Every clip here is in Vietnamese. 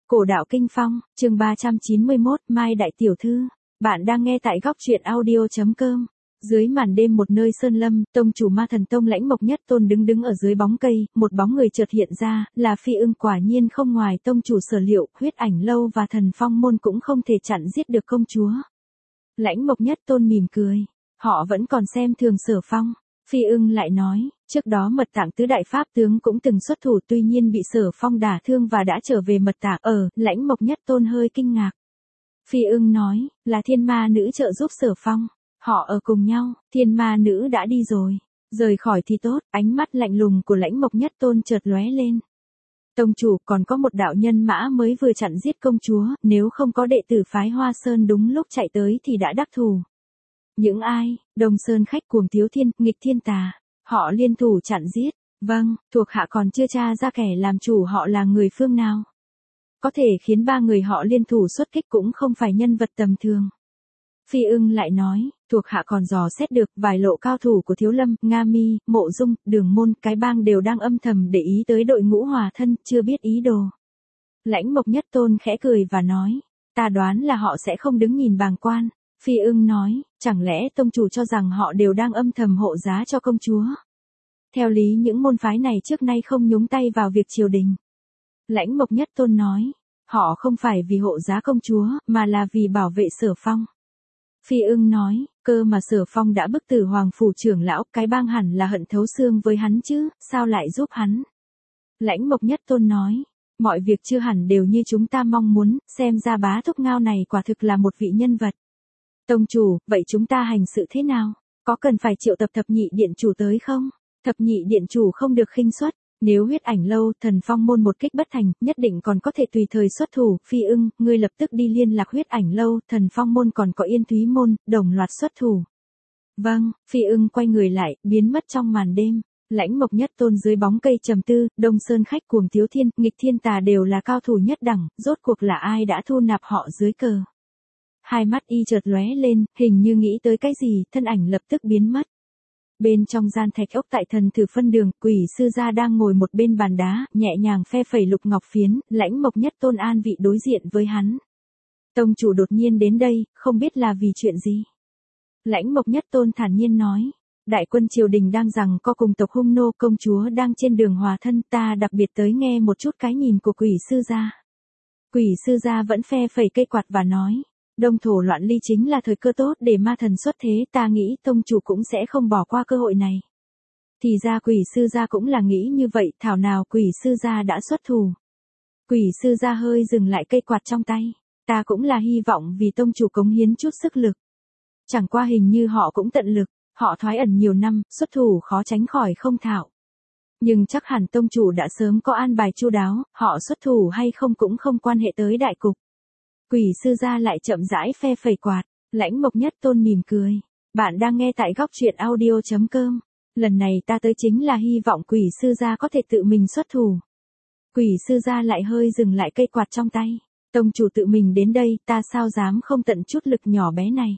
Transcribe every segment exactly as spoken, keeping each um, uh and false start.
Cổ đạo kinh phong, chương ba trăm chín mươi mốt, Mai Đại Tiểu Thư. Bạn đang nghe tại góc truyện audio chấm com. Dưới màn đêm một nơi sơn lâm, tông chủ Ma Thần Tông Lãnh Mộc Nhất Tôn đứng đứng ở dưới bóng cây, một bóng người chợt hiện ra, là Phi Ưng. Quả nhiên không ngoài tông chủ sở liệu, Huyết Ảnh Lâu và Thần Phong môn cũng không thể chặn giết được công chúa. Lãnh Mộc Nhất Tôn mỉm cười, họ vẫn còn xem thường Sở Phong. Phi Ưng lại nói, trước đó Mật Tạng tứ đại pháp tướng cũng từng xuất thủ, tuy nhiên bị Sở Phong đả thương và đã trở về Mật Tạng. Ở, Lãnh Mộc Nhất Tôn hơi kinh ngạc. Phi Ưng nói, là Thiên Ma Nữ trợ giúp Sở Phong. Họ ở cùng nhau, Thiên Ma Nữ đã đi rồi. Rời khỏi thì tốt. Ánh mắt lạnh lùng của Lãnh Mộc Nhất Tôn chợt lóe lên. Tông chủ, còn có một đạo nhân mã mới vừa chặn giết công chúa, nếu không có đệ tử phái Hoa Sơn đúng lúc chạy tới thì đã đắc thủ. Những ai? Đông Sơn khách Cuồng Tiếu Thiên, Nghịch Thiên Tà. Họ liên thủ chặn giết. Vâng, thuộc hạ còn chưa tra ra kẻ làm chủ họ là người phương nào. Có thể khiến ba người họ liên thủ xuất kích cũng không phải nhân vật tầm thường. Phi Ưng lại nói, thuộc hạ còn dò xét được vài lộ cao thủ của Thiếu Lâm, Nga Mi, Mộ Dung, Đường Môn, Cái Bang đều đang âm thầm để ý tới đội ngũ hòa thân, chưa biết ý đồ. Lãnh Mộc Nhất Tôn khẽ cười và nói, ta đoán là họ sẽ không đứng nhìn bàng quan. Phi Ưng nói, chẳng lẽ tông chủ cho rằng họ đều đang âm thầm hộ giá cho công chúa? Theo lý những môn phái này trước nay không nhúng tay vào việc triều đình. Lãnh Mộc Nhất Tôn nói, họ không phải vì hộ giá công chúa, mà là vì bảo vệ Sở Phong. Phi Ưng nói, cơ mà Sở Phong đã bức tử Hoàng phủ trưởng lão, Cái Bang hẳn là hận thấu xương với hắn chứ, sao lại giúp hắn? Lãnh Mộc Nhất Tôn nói, mọi việc chưa hẳn đều như chúng ta mong muốn, xem ra bá thúc Ngao này quả thực là một vị nhân vật. Tông chủ, vậy chúng ta hành sự thế nào? Có cần phải triệu tập thập nhị điện chủ tới không? Thập nhị điện chủ không được khinh suất. Nếu Huyết Ảnh Lâu, Thần Phong môn một kích bất thành, nhất định còn có thể tùy thời xuất thủ. Phi Ưng, ngươi lập tức đi liên lạc Huyết Ảnh Lâu, Thần Phong môn còn có Yên Thúy môn, đồng loạt xuất thủ. Vâng, Phi Ưng quay người lại, biến mất trong màn đêm. Lãnh Mộc Nhất Tôn dưới bóng cây trầm tư, Đông Sơn khách Cuồng Tiếu Thiên, Nghịch Thiên Tà đều là cao thủ nhất đẳng, rốt cuộc là ai đã thu nạp họ dưới cờ? Hai mắt y chợt lóe lên, hình như nghĩ tới cái gì, thân ảnh lập tức biến mất. Bên trong gian thạch ốc tại Thần Thử Phân Đường, Quỷ Sư Gia đang ngồi một bên bàn đá, nhẹ nhàng phe phẩy lục ngọc phiến. Lãnh Mộc Nhất Tôn an vị đối diện với hắn. Tông chủ đột nhiên đến đây, không biết là vì chuyện gì. Lãnh Mộc Nhất Tôn thản nhiên nói, đại quân triều đình đang giằng co cùng tộc hung nô, công chúa đang trên đường hòa thân, ta đặc biệt tới nghe một chút cái nhìn của Quỷ Sư Gia. Quỷ Sư Gia vẫn phe phẩy cây quạt và nói, Đông thổ loạn ly chính là thời cơ tốt để ma thần xuất thế, ta nghĩ tông chủ cũng sẽ không bỏ qua cơ hội này. Thì ra Quỷ Sư Gia cũng là nghĩ như vậy, thảo nào Quỷ Sư Gia đã xuất thủ. Quỷ Sư Gia hơi dừng lại cây quạt trong tay, ta cũng là hy vọng vì tông chủ cống hiến chút sức lực. Chẳng qua hình như họ cũng tận lực, họ thoái ẩn nhiều năm, xuất thủ khó tránh khỏi không thạo. Nhưng chắc hẳn tông chủ đã sớm có an bài chu đáo, họ xuất thủ hay không cũng không quan hệ tới đại cục. Quỷ Sư Gia lại chậm rãi phe phẩy quạt. Lãnh Mộc Nhất Tôn mỉm cười. Bạn đang nghe tại góc truyện audio chấm com. Lần này ta tới chính là hy vọng Quỷ Sư Gia có thể tự mình xuất thủ. Quỷ Sư Gia lại hơi dừng lại cây quạt trong tay. Tông chủ tự mình đến đây, ta sao dám không tận chút lực nhỏ bé này.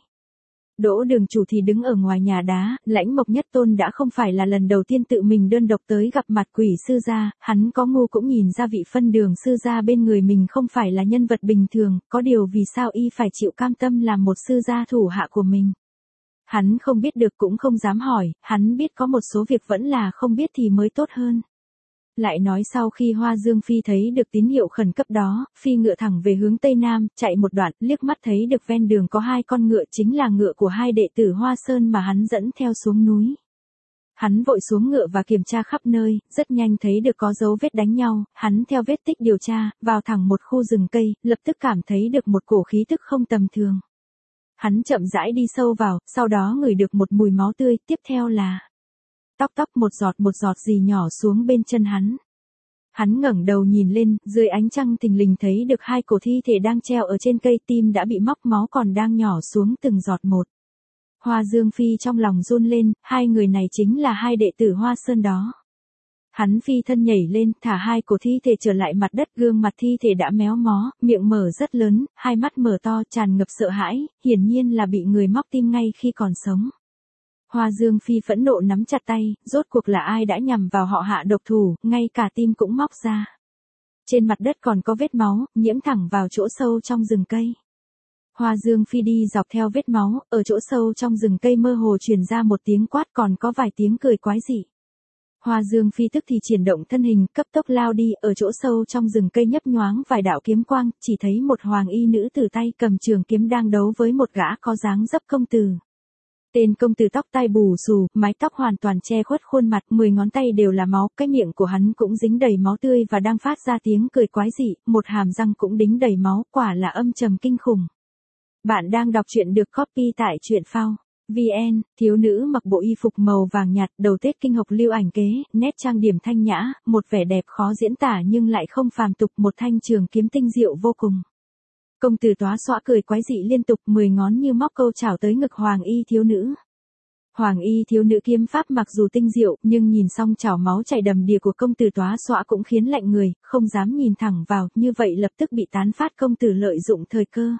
Đỗ đường chủ thì đứng ở ngoài nhà đá. Lãnh Mộc Nhất Tôn đã không phải là lần đầu tiên tự mình đơn độc tới gặp mặt Quỷ Sư Gia, hắn có ngu cũng nhìn ra vị Phân Đường sư gia bên người mình không phải là nhân vật bình thường, có điều vì sao y phải chịu cam tâm làm một sư gia thủ hạ của mình. Hắn không biết được cũng không dám hỏi, hắn biết có một số việc vẫn là không biết thì mới tốt hơn. Lại nói sau khi Hoa Dương Phi thấy được tín hiệu khẩn cấp đó, Phi ngựa thẳng về hướng Tây Nam, chạy một đoạn, liếc mắt thấy được ven đường có hai con ngựa, chính là ngựa của hai đệ tử Hoa Sơn mà hắn dẫn theo xuống núi. Hắn vội xuống ngựa và kiểm tra khắp nơi, rất nhanh thấy được có dấu vết đánh nhau, hắn theo vết tích điều tra, vào thẳng một khu rừng cây, lập tức cảm thấy được một cổ khí tức không tầm thường. Hắn chậm rãi đi sâu vào, sau đó ngửi được một mùi máu tươi, tiếp theo là tóc tóc một giọt một giọt gì nhỏ xuống bên chân hắn. Hắn ngẩng đầu nhìn lên, dưới ánh trăng thình lình thấy được hai cổ thi thể đang treo ở trên cây, tim đã bị móc, máu còn đang nhỏ xuống từng giọt một. Hoa Dương Phi trong lòng run lên, hai người này chính là hai đệ tử Hoa Sơn đó. Hắn phi thân nhảy lên, thả hai cổ thi thể trở lại mặt đất, gương mặt thi thể đã méo mó, miệng mở rất lớn, hai mắt mở to tràn ngập sợ hãi, hiển nhiên là bị người móc tim ngay khi còn sống. Hoa Dương Phi phẫn nộ nắm chặt tay, rốt cuộc là ai đã nhằm vào họ hạ độc thủ, ngay cả tim cũng móc ra. Trên mặt đất còn có vết máu, nhiễm thẳng vào chỗ sâu trong rừng cây. Hoa Dương Phi đi dọc theo vết máu, ở chỗ sâu trong rừng cây mơ hồ truyền ra một tiếng quát còn có vài tiếng cười quái dị. Hoa Dương Phi tức thì chuyển động thân hình, cấp tốc lao đi, ở chỗ sâu trong rừng cây nhấp nhoáng vài đạo kiếm quang, chỉ thấy một hoàng y nữ tử tay cầm trường kiếm đang đấu với một gã có dáng dấp công tử. Tên công tử tóc tai bù xù, mái tóc hoàn toàn che khuất khuôn mặt, mười ngón tay đều là máu, cái miệng của hắn cũng dính đầy máu tươi và đang phát ra tiếng cười quái dị, một hàm răng cũng đính đầy máu, quả là âm trầm kinh khủng. Bạn đang đọc truyện được copy tại truyện phao chấm vn, thiếu nữ mặc bộ y phục màu vàng nhạt, đầu tết kinh hộc lưu ảnh kế, nét trang điểm thanh nhã, một vẻ đẹp khó diễn tả nhưng lại không phàm tục, một thanh trường kiếm tinh diệu vô cùng. Công tử tóa xõa cười quái dị liên tục, mười ngón như móc câu chảo tới ngực hoàng y thiếu nữ. Hoàng y thiếu nữ kiếm pháp mặc dù tinh diệu, nhưng nhìn xong chảo máu chảy đầm đìa của công tử tóa xõa cũng khiến lạnh người, không dám nhìn thẳng vào, như vậy lập tức bị tán phát. Công tử lợi dụng thời cơ.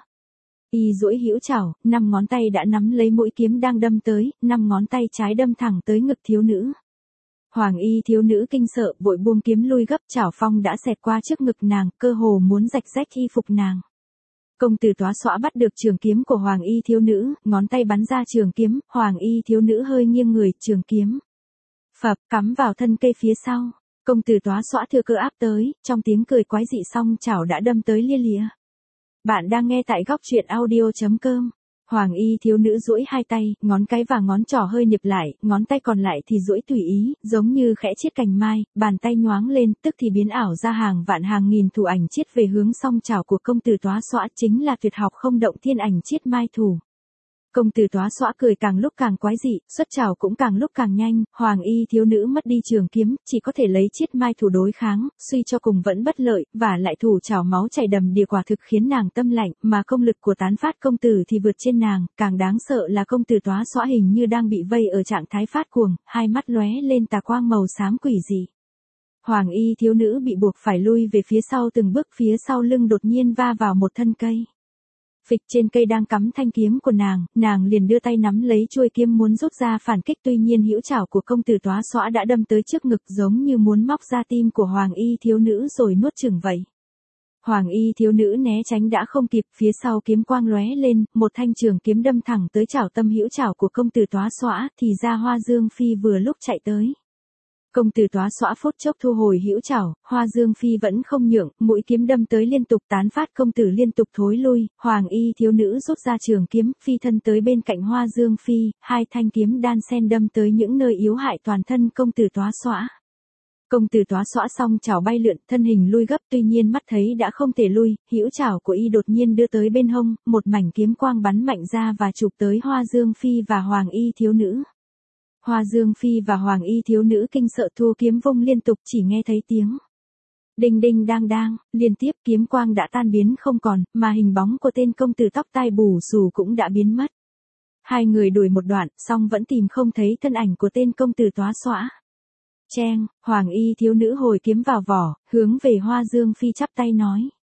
Y duỗi hữu chảo, năm ngón tay đã nắm lấy mũi kiếm đang đâm tới, năm ngón tay trái đâm thẳng tới ngực thiếu nữ. Hoàng y thiếu nữ kinh sợ, vội buông kiếm lui gấp, chảo phong đã xẹt qua trước ngực nàng, cơ hồ muốn rạch rách y phục nàng. Công tử tóa xõa bắt được trường kiếm của hoàng y thiếu nữ, ngón tay bắn ra trường kiếm, hoàng y thiếu nữ hơi nghiêng người, trường kiếm phập cắm vào thân cây phía sau. Công tử tóa xõa thừa cơ áp tới, trong tiếng cười quái dị song chảo đã đâm tới lia lịa. Bạn đang nghe tại góc truyện audio chấm com. Hoàng y thiếu nữ duỗi hai tay, ngón cái và ngón trỏ hơi niệp lại, ngón tay còn lại thì duỗi tùy ý, giống như khẽ chiết cành mai, bàn tay nhoáng lên, tức thì biến ảo ra hàng vạn hàng nghìn thủ ảnh chiết về hướng song chảo của công tử tóa xõa, chính là tuyệt học không động thiên ảnh chiết mai thủ. Công tử tóa xõa cười càng lúc càng quái dị, xuất chảo cũng càng lúc càng nhanh, hoàng y thiếu nữ mất đi trường kiếm, chỉ có thể lấy chiết mai thủ đối kháng, suy cho cùng vẫn bất lợi, và lại thủ chảo máu chảy đầm đìa quả thực khiến nàng tâm lạnh, mà công lực của tán phát công tử thì vượt trên nàng, càng đáng sợ là công tử tóa xõa hình như đang bị vây ở trạng thái phát cuồng, hai mắt lóe lên tà quang màu xám quỷ dị. Hoàng y thiếu nữ bị buộc phải lui về phía sau từng bước, phía sau lưng đột nhiên va vào một thân cây. Phịch, trên cây đang cắm thanh kiếm của nàng, nàng liền đưa tay nắm lấy chuôi kiếm muốn rút ra phản kích, tuy nhiên hữu chảo của công tử tóa xõa đã đâm tới trước ngực, giống như muốn móc ra tim của hoàng y thiếu nữ rồi nuốt chửng vậy. Hoàng y thiếu nữ né tránh đã không kịp, phía sau kiếm quang lóe lên, một thanh trường kiếm đâm thẳng tới chảo tâm hữu chảo của công tử tóa xõa, thì ra Hoa Dương Phi vừa lúc chạy tới. Công tử tóa xõa phút chốc thu hồi hữu chảo, Hoa Dương Phi vẫn không nhượng, mũi kiếm đâm tới liên tục, tán phát công tử liên tục thối lui, hoàng y thiếu nữ rút ra trường kiếm, phi thân tới bên cạnh Hoa Dương Phi, hai thanh kiếm đan xen đâm tới những nơi yếu hại toàn thân công tử tóa xõa. Công tử tóa xõa xong chảo bay lượn, thân hình lui gấp, tuy nhiên mắt thấy đã không thể lui, hữu chảo của y đột nhiên đưa tới bên hông, một mảnh kiếm quang bắn mạnh ra và chụp tới Hoa Dương Phi và hoàng y thiếu nữ. Hoa Dương Phi và hoàng y thiếu nữ kinh sợ thua kiếm vung liên tục, chỉ nghe thấy tiếng đinh đinh đang đang, liên tiếp kiếm quang đã tan biến không còn, mà hình bóng của tên công tử tóc tai bù xù cũng đã biến mất. Hai người đuổi một đoạn, song vẫn tìm không thấy thân ảnh của tên công tử tóa xõa. Cheng, hoàng y thiếu nữ hồi kiếm vào vỏ, hướng về Hoa Dương Phi chắp tay nói.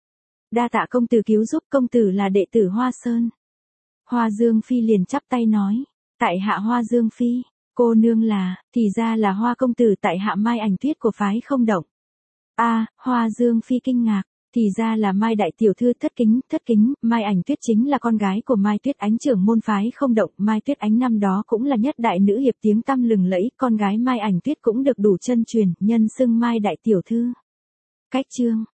Đa tạ công tử cứu giúp, công tử là đệ tử Hoa Sơn. Hoa Dương Phi liền chắp tay nói. Tại hạ Hoa Dương Phi. Cô nương là, thì ra là Hoa công tử tại hạ Mai Ảnh Tuyết của phái không động. A, à, Hoa Dương Phi kinh ngạc, thì ra là Mai đại tiểu thư, thất kính, thất kính, Mai Ảnh Tuyết chính là con gái của Mai Tuyết Ánh trưởng môn phái không động, Mai Tuyết Ánh năm đó cũng là nhất đại nữ hiệp tiếng tăm lừng lẫy, con gái Mai Ảnh Tuyết cũng được đủ chân truyền, nhân xưng Mai đại tiểu thư. Cách chương